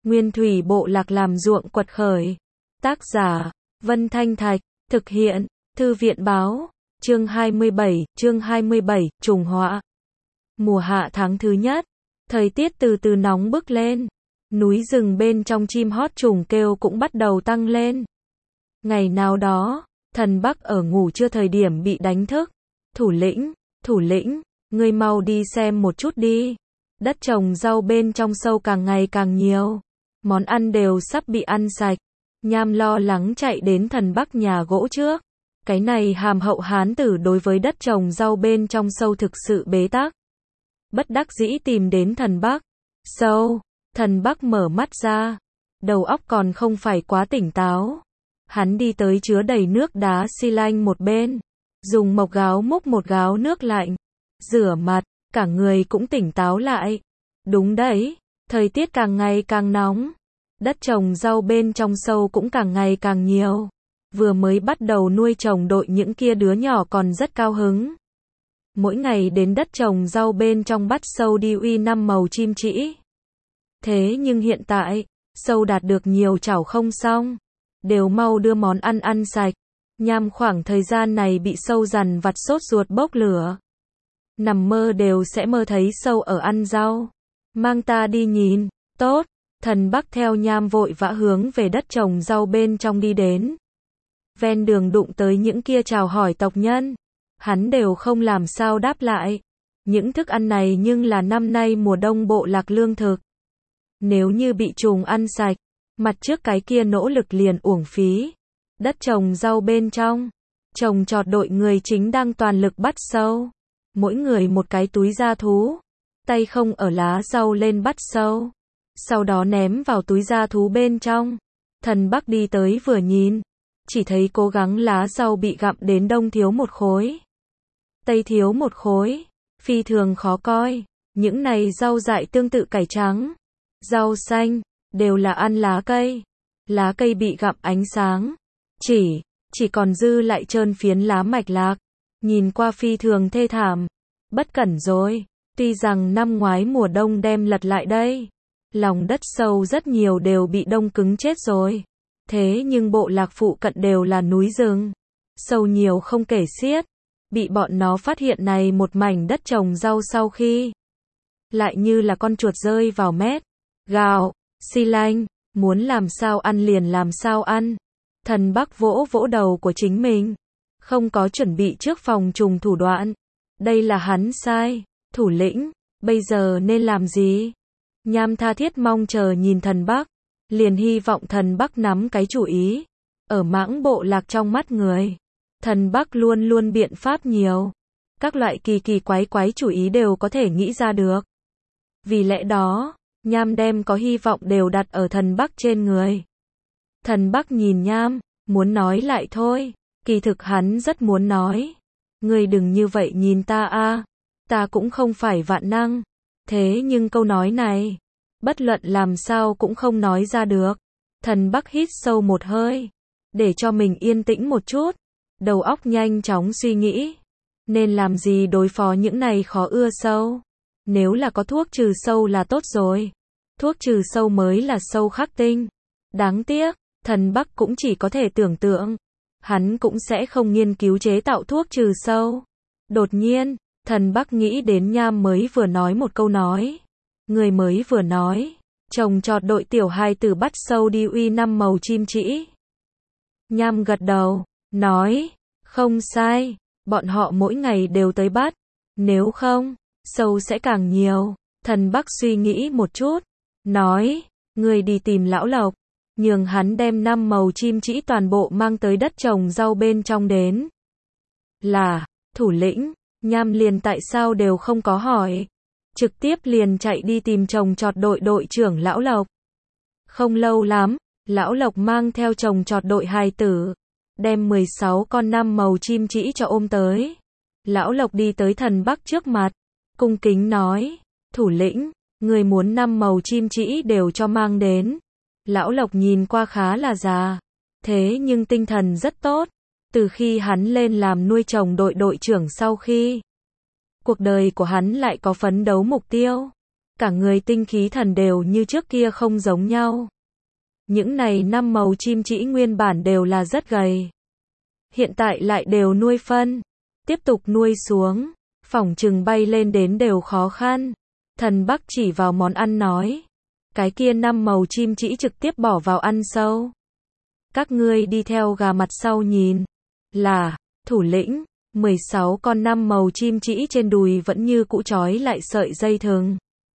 Nguyên thủy bộ lạc làm ruộng quật khởi. Tác giả, Vân Thanh Thạch, thực hiện, Thư viện báo, chương 27, trùng họa. Mùa hạ tháng thứ nhất, thời tiết từ từ nóng bức lên, núi rừng bên trong chim hót trùng kêu cũng bắt đầu tăng lên. Ngày nào đó, thần Bắc ở ngủ trưa thời điểm bị đánh thức. Thủ lĩnh, ngươi mau đi xem một chút đi. Đất trồng rau bên trong sâu càng ngày càng nhiều. Món ăn đều sắp bị ăn sạch. Nham lo lắng chạy đến thần Bắc nhà gỗ trước. Cái này hàm hậu hán tử đối với đất trồng rau bên trong sâu thực sự bế tắc. Bất đắc dĩ tìm đến thần Bắc. Sâu, thần Bắc mở mắt ra. Đầu óc còn không phải quá tỉnh táo. Hắn đi tới chứa đầy nước đá xi lanh một bên. Dùng mộc gáo múc một gáo nước lạnh. Rửa mặt, cả người cũng tỉnh táo lại. Đúng đấy, thời tiết càng ngày càng nóng. Đất trồng rau bên trong sâu cũng càng ngày càng nhiều. Vừa mới bắt đầu nuôi trồng đội những kia đứa nhỏ còn rất cao hứng. Mỗi ngày đến đất trồng rau bên trong bắt sâu đi uy 5 màu chim trĩ. Thế nhưng hiện tại, sâu đạt được nhiều chảo không xong. Đều mau đưa món ăn ăn sạch. Nham khoảng thời gian này bị sâu dằn vặt sốt ruột bốc lửa. Nằm mơ đều sẽ mơ thấy sâu ở ăn rau. Mang ta đi nhìn, tốt. Thần Bắc theo Nham vội vã hướng về đất trồng rau bên trong đi đến. Ven đường đụng tới những kia chào hỏi tộc nhân. Hắn đều không làm sao đáp lại. Những thức ăn này nhưng là năm nay mùa đông bộ lạc lương thực. Nếu như bị trùng ăn sạch, mặt trước cái kia nỗ lực liền uổng phí. Đất trồng rau bên trong, trồng trọt đội người chính đang toàn lực bắt sâu. Mỗi người một cái túi da thú, tay không ở lá rau lên bắt sâu. Sau đó ném vào túi da thú bên trong. Thần Bắc đi tới vừa nhìn, chỉ thấy cố gắng lá rau bị gặm đến đông thiếu một khối, tây thiếu một khối, phi thường khó coi. Những này rau dại tương tự cải trắng, rau xanh, đều là ăn lá cây. Lá cây bị gặm ánh sáng, chỉ còn dư lại trơn phiến lá mạch lạc. Nhìn qua phi thường thê thảm. Bất cẩn rồi, tuy rằng năm ngoái mùa đông đem lật lại đây. Lòng đất sâu rất nhiều đều bị đông cứng chết rồi. Thế nhưng bộ lạc phụ cận đều là núi rừng. Sâu nhiều không kể xiết. Bị bọn nó phát hiện này một mảnh đất trồng rau sau khi. Lại như là con chuột rơi vào mét. Gào, xi lanh, muốn làm sao ăn liền làm sao ăn. Thần Bắc vỗ vỗ đầu của chính mình. Không có chuẩn bị trước phòng trùng thủ đoạn. Đây là hắn sai. Thủ lĩnh, bây giờ nên làm gì? Nham tha thiết mong chờ nhìn thần Bắc. Liền hy vọng thần Bắc nắm cái chủ ý. Ở mãng bộ lạc trong mắt người, thần Bắc luôn luôn biện pháp nhiều. Các loại kỳ kỳ quái chủ ý đều có thể nghĩ ra được. Vì lẽ đó, Nham đem có hy vọng đều đặt ở thần Bắc trên người. Thần Bắc nhìn Nham, muốn nói lại thôi. Kỳ thực hắn rất muốn nói. Ngươi đừng như vậy nhìn ta a, ta cũng không phải vạn năng. Thế nhưng câu nói này, bất luận làm sao cũng không nói ra được. Thần Bắc hít sâu một hơi, để cho mình yên tĩnh một chút. Đầu óc nhanh chóng suy nghĩ. Nên làm gì đối phó những này khó ưa sâu. Nếu là có thuốc trừ sâu là tốt rồi. Thuốc trừ sâu mới là sâu khắc tinh. Đáng tiếc, thần Bắc cũng chỉ có thể tưởng tượng. Hắn cũng sẽ không nghiên cứu chế tạo thuốc trừ sâu. Đột nhiên, thần Bắc nghĩ đến Nham mới vừa nói một câu nói. Người mới vừa nói, trồng trọt đội tiểu hài tử bắt sâu đi uy 5 màu chim trĩ. Nham gật đầu, nói, không sai, bọn họ mỗi ngày đều tới bắt. Nếu không, sâu sẽ càng nhiều. Thần Bắc suy nghĩ một chút, nói, người đi tìm lão Lộc. Nhường hắn đem 5 màu chim trĩ toàn bộ mang tới đất trồng rau bên trong đến. Là, thủ lĩnh, Nham liền tại sao đều không có hỏi. Trực tiếp liền chạy đi tìm trồng trọt đội trưởng lão Lộc. Không lâu lắm, lão Lộc mang theo trồng trọt đội hài tử. Đem 16 con 5 màu chim trĩ cho ôm tới. Lão Lộc đi tới thần Bắc trước mặt. Cung kính nói, thủ lĩnh, người muốn 5 màu chim trĩ đều cho mang đến. Lão Lộc nhìn qua khá là già, thế nhưng tinh thần rất tốt. Từ khi hắn lên làm nuôi trồng đội trưởng sau khi, cuộc đời của hắn lại có phấn đấu mục tiêu. cả người tinh khí thần đều như trước kia không giống nhau. Những này 5 màu chim chỉ nguyên bản đều là rất gầy. Hiện tại lại đều nuôi phân. Tiếp tục nuôi xuống, phỏng chừng bay lên đến đều khó khăn. Thần Bắc chỉ vào món ăn nói. Cái kia 5 màu chim chỉ trực tiếp bỏ vào ăn sâu. Các ngươi đi theo gà mặt sau nhìn. Là, thủ lĩnh, 16 con 5 màu chim chỉ trên đùi vẫn như cũ trói lại sợi dây thừng.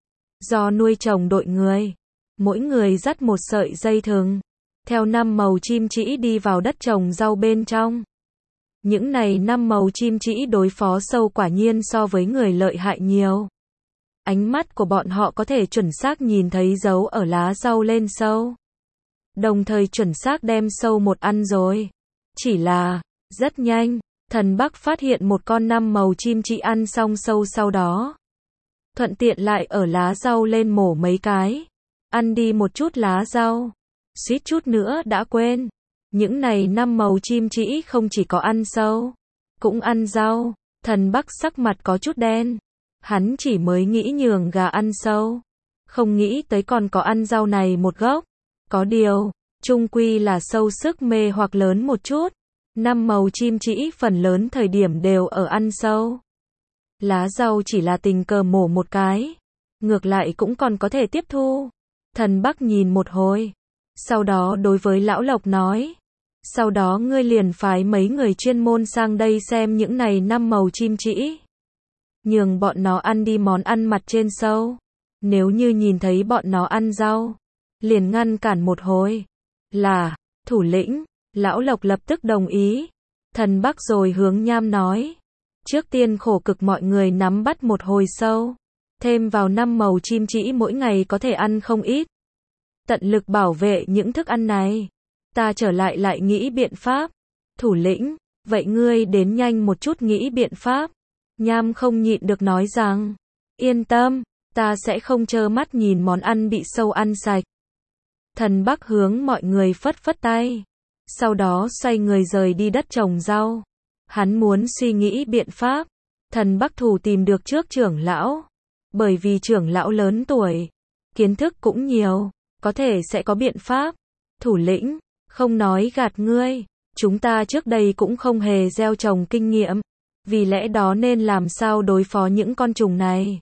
Do nuôi trồng đội người, mỗi người dắt một sợi dây thừng, theo 5 màu chim chỉ đi vào đất trồng rau bên trong. Những này 5 màu chim chỉ đối phó sâu quả nhiên so với người lợi hại nhiều. Ánh mắt của bọn họ có thể chuẩn xác nhìn thấy dấu ở lá rau lên sâu. Đồng thời chuẩn xác đem sâu một ăn rồi. Chỉ là, rất nhanh, Thần Bắc phát hiện một con 5 màu chim chỉ ăn xong sâu sau đó. Thuận tiện lại ở lá rau lên mổ mấy cái. Ăn đi một chút lá rau. Suýt chút nữa đã quên. Những này 5 màu chim chỉ không chỉ có ăn sâu, cũng ăn rau. Thần Bắc sắc mặt có chút đen. Hắn chỉ mới nghĩ nhường gà ăn sâu. Không nghĩ tới còn có ăn rau này một gốc. Có điều, chung quy là sâu sức mê hoặc lớn một chút. 5 màu chim chỉ phần lớn thời điểm đều ở ăn sâu. Lá rau chỉ là tình cờ mổ một cái. Ngược lại cũng còn có thể tiếp thu. Thần Bắc nhìn một hồi. Sau đó đối với Lão Lộc nói. Sau đó ngươi liền phái mấy người chuyên môn sang đây xem những này 5 màu chim chỉ. Nhường bọn nó ăn đi món ăn mặt trên sâu. Nếu như nhìn thấy bọn nó ăn rau, liền ngăn cản một hồi. Là, thủ lĩnh, Lão Lộc lập tức đồng ý. Thần Bắc rồi hướng Nham nói. Trước tiên khổ cực mọi người nắm bắt một hồi sâu. Thêm vào 5 màu chim chỉ mỗi ngày có thể ăn không ít. Tận lực bảo vệ những thức ăn này. Ta trở lại nghĩ biện pháp. Thủ lĩnh, vậy ngươi đến nhanh một chút nghĩ biện pháp. Nham không nhịn được nói rằng. Yên tâm, ta sẽ không trơ mắt nhìn món ăn bị sâu ăn sạch. Thần Bắc hướng mọi người phất phất tay. Sau đó xoay người rời đi đất trồng rau. Hắn muốn suy nghĩ biện pháp. Thần Bắc Thủ tìm được trước trưởng lão. Bởi vì trưởng lão lớn tuổi, kiến thức cũng nhiều, có thể sẽ có biện pháp. Thủ lĩnh, không nói gạt ngươi, chúng ta trước đây cũng không hề gieo trồng kinh nghiệm. Vì lẽ đó nên làm sao đối phó những con trùng này?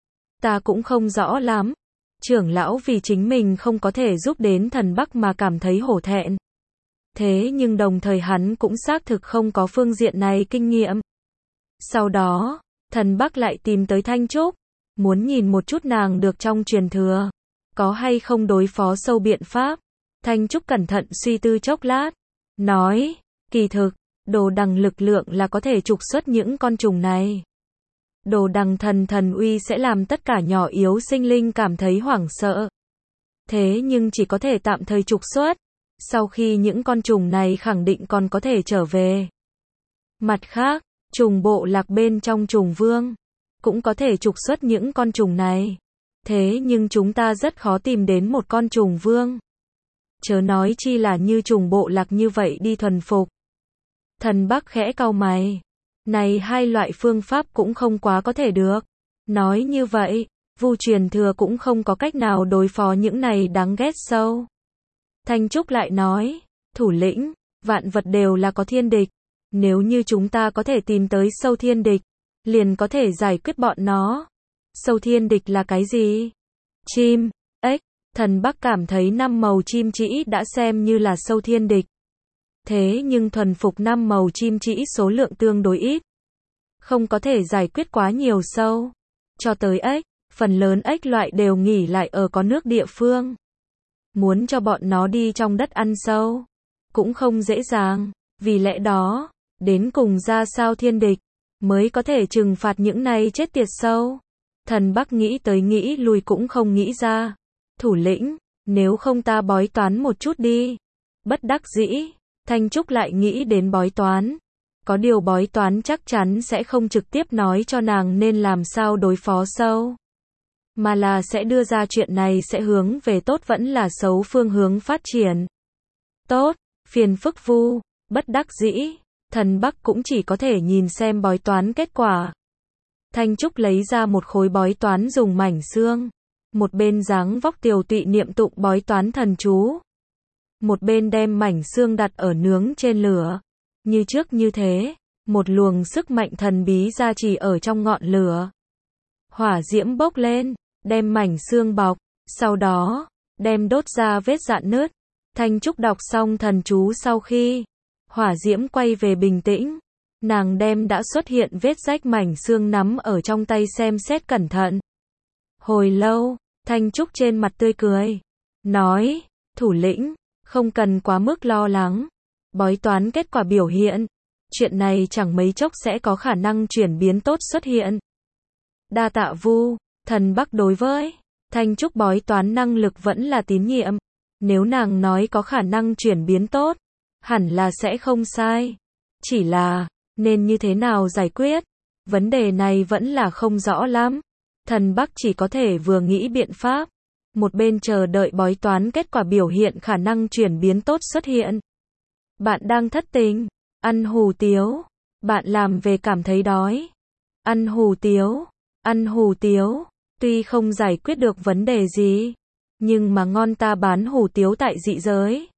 Ta cũng không rõ lắm. Trưởng lão vì chính mình không có thể giúp đến Thần Bắc mà cảm thấy hổ thẹn. Thế nhưng đồng thời hắn cũng xác thực không có phương diện này kinh nghiệm. Sau đó, Thần Bắc lại tìm tới Thanh Trúc, muốn nhìn một chút nàng được trong truyền thừa, có hay không đối phó sâu biện pháp. Thanh Trúc cẩn thận suy tư chốc lát, nói, kỳ thực, đồ đằng lực lượng là có thể trục xuất những con trùng này. Đồ đằng thần uy sẽ làm tất cả nhỏ yếu sinh linh cảm thấy hoảng sợ. Thế nhưng chỉ có thể tạm thời trục xuất. Sau khi những con trùng này khẳng định còn có thể trở về. Mặt khác, trùng bộ lạc bên trong trùng vương cũng có thể trục xuất những con trùng này. Thế nhưng chúng ta rất khó tìm đến một con trùng vương. Chớ nói chi là như trùng bộ lạc như vậy đi thuần phục. Thần Bắc khẽ cau mày. Này hai loại phương pháp cũng không quá có thể được. Nói như vậy, Vu truyền thừa cũng không có cách nào đối phó những này đáng ghét sâu. Thanh Trúc lại nói, thủ lĩnh, vạn vật đều là có thiên địch. Nếu như chúng ta có thể tìm tới sâu thiên địch, liền có thể giải quyết bọn nó. Sâu thiên địch là cái gì? Chim, ếch. Thần Bắc cảm thấy 5 màu chim chỉ đã xem như là sâu thiên địch. Thế nhưng thuần phục 5 màu chim chỉ số lượng tương đối ít. Không có thể giải quyết quá nhiều sâu. Cho tới ếch, phần lớn ếch loại đều nghỉ lại ở có nước địa phương. Muốn cho bọn nó đi trong đất ăn sâu, cũng không dễ dàng. Vì lẽ đó, đến cùng ra sao thiên địch, mới có thể trừng phạt những này chết tiệt sâu. Thần Bắc nghĩ tới nghĩ lui cũng không nghĩ ra. Thủ lĩnh, nếu không ta bói toán một chút đi. Bất đắc dĩ, Thanh Trúc lại nghĩ đến bói toán. Có điều bói toán chắc chắn sẽ không trực tiếp nói cho nàng nên làm sao đối phó sâu. Mà là sẽ đưa ra chuyện này sẽ hướng về tốt vẫn là xấu phương hướng phát triển. Tốt, phiền phức Vu, bất đắc dĩ, Thần Bắc cũng chỉ có thể nhìn xem bói toán kết quả. Thanh Trúc lấy ra một khối bói toán dùng mảnh xương. một bên dáng vóc tiều tụy niệm tụng bói toán thần chú, một bên đem mảnh xương đặt ở nướng trên lửa. Như trước như thế, một luồng sức mạnh thần bí gia trì ở trong ngọn lửa. Hỏa diễm bốc lên, đem mảnh xương bọc, sau đó, đem đốt ra vết rạn nứt. Thanh Trúc đọc xong thần chú sau khi, hỏa diễm quay về bình tĩnh, nàng đem đã xuất hiện vết rách mảnh xương nắm ở trong tay xem xét cẩn thận. Hồi lâu, Thanh Trúc trên mặt tươi cười, nói, thủ lĩnh, không cần quá mức lo lắng, bói toán kết quả biểu hiện, chuyện này chẳng mấy chốc sẽ có khả năng chuyển biến tốt xuất hiện. Đa tạ Vu, thần Bắc đối với Thanh Trúc bói toán năng lực vẫn là tín nhiệm, nếu nàng nói có khả năng chuyển biến tốt, hẳn là sẽ không sai. Chỉ là, nên như thế nào giải quyết, vấn đề này vẫn là không rõ lắm. Thần Bắc chỉ có thể vừa nghĩ biện pháp, một bên chờ đợi bói toán kết quả biểu hiện khả năng chuyển biến tốt xuất hiện. Bạn đang thất tình, ăn hủ tiếu, bạn làm về cảm thấy đói. Ăn hủ tiếu, tuy không giải quyết được vấn đề gì, nhưng mà ngon, ta bán hủ tiếu tại dị giới.